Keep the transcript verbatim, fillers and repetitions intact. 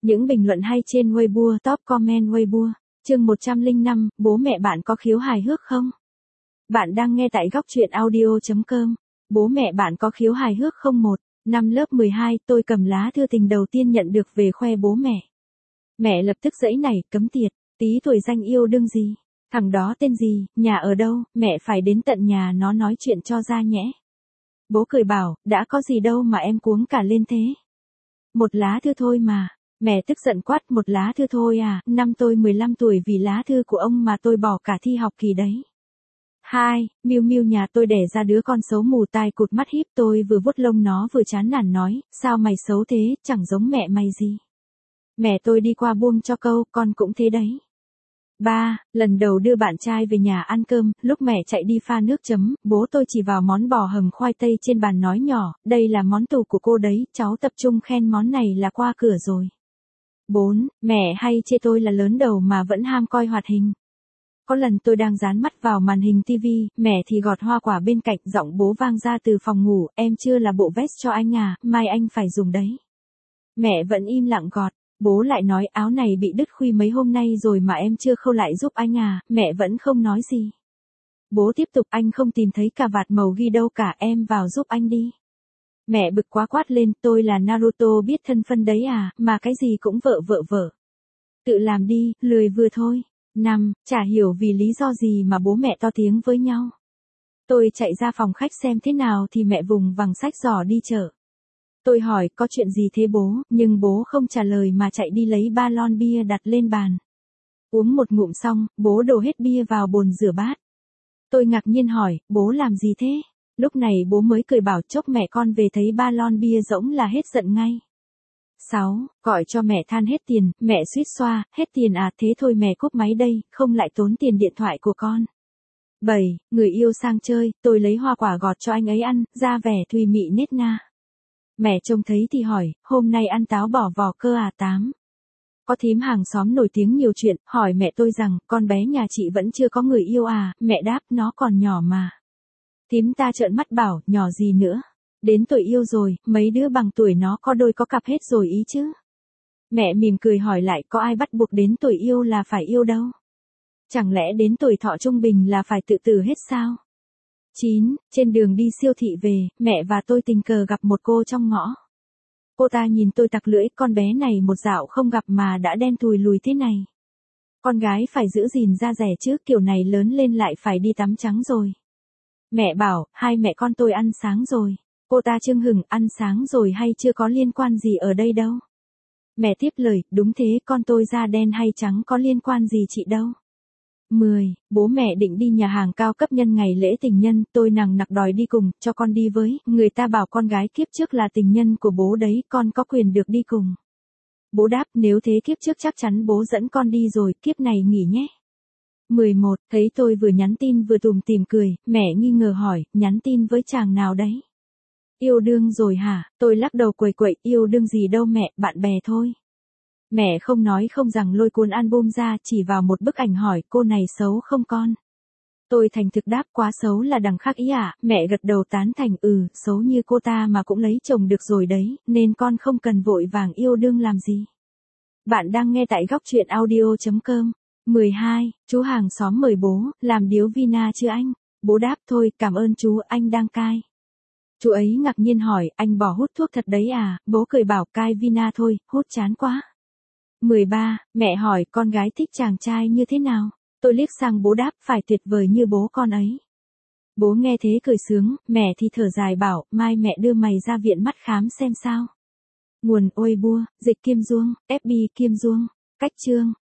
Những bình luận hay trên Weibo, top comment Weibo. Chương một trăm lẻ năm, bố mẹ bạn có khiếu hài hước không? Bạn đang nghe tại góc truyện audio chấm com. Bố mẹ bạn có khiếu hài hước không? Một, năm lớp mười hai, tôi cầm lá thư tình đầu tiên nhận được về khoe bố mẹ. Mẹ lập tức giãy nảy, cấm tiệt, tí tuổi danh yêu đương gì? Thằng đó tên gì, nhà ở đâu, mẹ phải đến tận nhà nó nói chuyện cho ra nhẽ. Bố cười bảo, đã có gì đâu mà em cuống cả lên thế. Một lá thư thôi mà. Mẹ tức giận quát, một lá thư thôi à, năm tôi mười lăm tuổi vì lá thư của ông mà tôi bỏ cả thi học kỳ đấy. Hai, Miu Miu nhà tôi đẻ ra đứa con xấu mù tai cụt mắt híp, tôi vừa vuốt lông nó vừa chán nản nói, sao mày xấu thế, chẳng giống mẹ mày gì. Mẹ tôi đi qua buông cho câu, con cũng thế đấy. Ba, lần đầu đưa bạn trai về nhà ăn cơm, lúc mẹ chạy đi pha nước chấm, bố tôi chỉ vào món bò hầm khoai tây trên bàn nói nhỏ, đây là món tủ của cô đấy, cháu tập trung khen món này là qua cửa rồi. Bốn, mẹ hay chê tôi là lớn đầu mà vẫn ham coi hoạt hình. Có lần tôi đang dán mắt vào màn hình tivi, mẹ thì gọt hoa quả bên cạnh, giọng bố vang ra từ phòng ngủ, em chưa là bộ vest cho anh à, mai anh phải dùng đấy. Mẹ vẫn im lặng gọt, bố lại nói áo này bị đứt khuy mấy hôm nay rồi mà em chưa khâu lại giúp anh à, mẹ vẫn không nói gì. Bố tiếp tục, anh không tìm thấy cà vạt màu ghi đâu cả, em vào giúp anh đi. Mẹ bực quá quát lên, tôi là Naruto biết thân phân đấy à, mà cái gì cũng vợ vợ vợ. Tự làm đi, lười vừa thôi. Năm, chả hiểu vì lý do gì mà bố mẹ to tiếng với nhau. Tôi chạy ra phòng khách xem thế nào thì mẹ vùng vằng sách giỏ đi chợ. Tôi hỏi có chuyện gì thế bố, nhưng bố không trả lời mà chạy đi lấy ba lon bia đặt lên bàn. Uống một ngụm xong, bố đổ hết bia vào bồn rửa bát. Tôi ngạc nhiên hỏi, bố làm gì thế? Lúc này bố mới cười bảo chốc mẹ con về thấy ba lon bia rỗng là hết giận ngay. Sáu, gọi cho mẹ than hết tiền, mẹ suýt xoa, hết tiền à, thế thôi mẹ cúp máy đây, không lại tốn tiền điện thoại của con. Bảy, người yêu sang chơi, tôi lấy hoa quả gọt cho anh ấy ăn, ra vẻ thùy mị nết na. Mẹ trông thấy thì hỏi, hôm nay ăn táo bỏ vỏ cơ à? Tám. Có thím hàng xóm nổi tiếng nhiều chuyện, hỏi mẹ tôi rằng, con bé nhà chị vẫn chưa có người yêu à, mẹ đáp, nó còn nhỏ mà. Thím ta trợn mắt bảo, nhỏ gì nữa. Đến tuổi yêu rồi, mấy đứa bằng tuổi nó có đôi có cặp hết rồi ý chứ. Mẹ mỉm cười hỏi lại, có ai bắt buộc đến tuổi yêu là phải yêu đâu. Chẳng lẽ đến tuổi thọ trung bình là phải tự tử hết sao? Chín, trên đường đi siêu thị về, mẹ và tôi tình cờ gặp một cô trong ngõ. Cô ta nhìn tôi tặc lưỡi, con bé này một dạo không gặp mà đã đen thùi lùi thế này. Con gái phải giữ gìn da dẻ chứ, kiểu này lớn lên lại phải đi tắm trắng rồi. Mẹ bảo, hai mẹ con tôi ăn sáng rồi. Cô ta chưng hửng, ăn sáng rồi hay chưa có liên quan gì ở đây đâu. Mẹ tiếp lời, đúng thế, con tôi da đen hay trắng có liên quan gì chị đâu. Mười, bố mẹ định đi nhà hàng cao cấp nhân ngày lễ tình nhân, tôi nằng nặc đòi đi cùng, cho con đi với, người ta bảo con gái kiếp trước là tình nhân của bố đấy, con có quyền được đi cùng. Bố đáp, nếu thế kiếp trước chắc chắn bố dẫn con đi rồi, kiếp này nghỉ nhé. Mười một, thấy tôi vừa nhắn tin vừa tủm tỉm cười, mẹ nghi ngờ hỏi, nhắn tin với chàng nào đấy? Yêu đương rồi hả? Tôi lắc đầu quẩy quậy, yêu đương gì đâu mẹ, bạn bè thôi. Mẹ không nói không rằng lôi cuốn album ra, chỉ vào một bức ảnh hỏi, cô này xấu không con? Tôi thành thực đáp, quá xấu là đằng khác ý ạ, à? Mẹ gật đầu tán thành, ừ, xấu như cô ta mà cũng lấy chồng được rồi đấy, nên con không cần vội vàng yêu đương làm gì. Bạn đang nghe tại góc truyện audio chấm com. Mười hai, chú hàng xóm mời bố, làm điếu vina chưa anh? Bố đáp, thôi, cảm ơn chú, anh đang cai. Chú ấy ngạc nhiên hỏi, anh bỏ hút thuốc thật đấy à? Bố cười bảo, cai vina thôi, hút chán quá. Mười ba, mẹ hỏi, con gái thích chàng trai như thế nào? Tôi liếc sang bố đáp, phải tuyệt vời như bố con ấy. Bố nghe thế cười sướng, mẹ thì thở dài bảo, mai mẹ đưa mày ra viện mắt khám xem sao. Nguồn Weibo, dịch Kim Duong, ép bê Kim Duong, cách chương.